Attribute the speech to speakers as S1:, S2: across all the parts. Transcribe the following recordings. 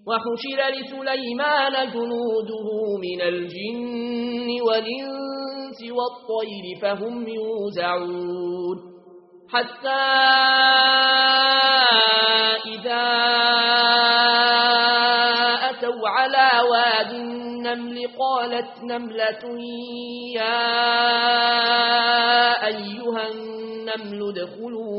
S1: وحشر لسليمان جنوده من الجن والإنس والطير فهم يوزعون حتى إذا أتوا على واد النمل قالت نملة يا أيها النمل ادخلوا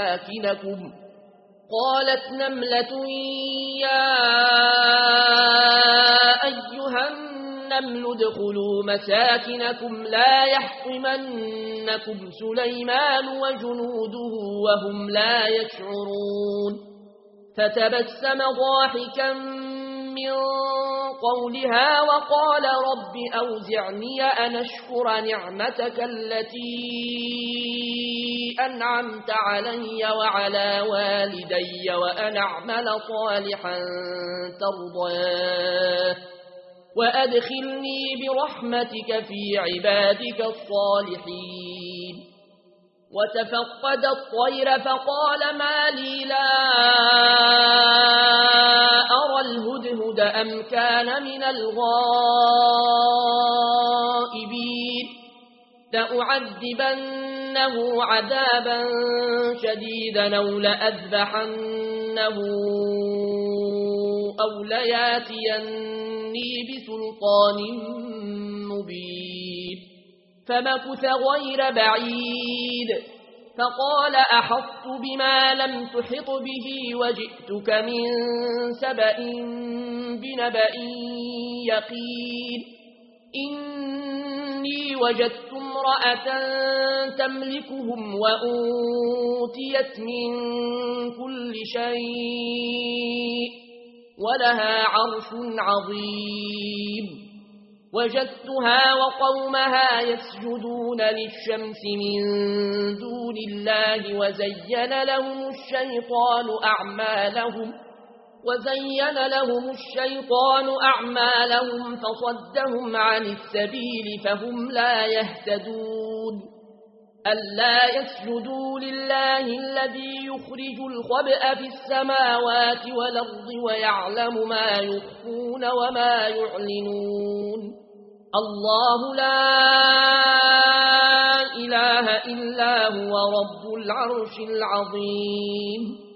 S1: مساكنكم لا يحطمنكم سليمان وجنوده وهم لا يشعرون فتبسم ضاحكا من قولها وقال رب أوزعني أن أشكر نعمتك التي أنعمت علي وعلى والدي وأن أعمل صالحا ترضاه وأدخلني برحمتك في عبادك الصالحين وتفقد الطير فقال ما لي لا أرى الهدهد أم كان من الغائبين لأعذبنه عذابا شديدا أو لأذبحنه أو لياتيني بسلطان مبين فمكث غير بعيد فقال أحطت بما لم تحط به وجئتك من سبأ بنبأ يقين إني وجدت امرأة تملكهم وأوتيت من كل شيء ولها عرش عظيم وجدتها وقومها يسجدون للشمس من دون الله وزين لهم الشيطان أعمالهم فصدهم عن السبيل فهم لا يهتدون ألا يسجدوا لله الذي يخرج الخبأ في السماوات والأرض ويعلم ما يخفون وما يعلنون الله لا إله إلا هو رب العرش العظيم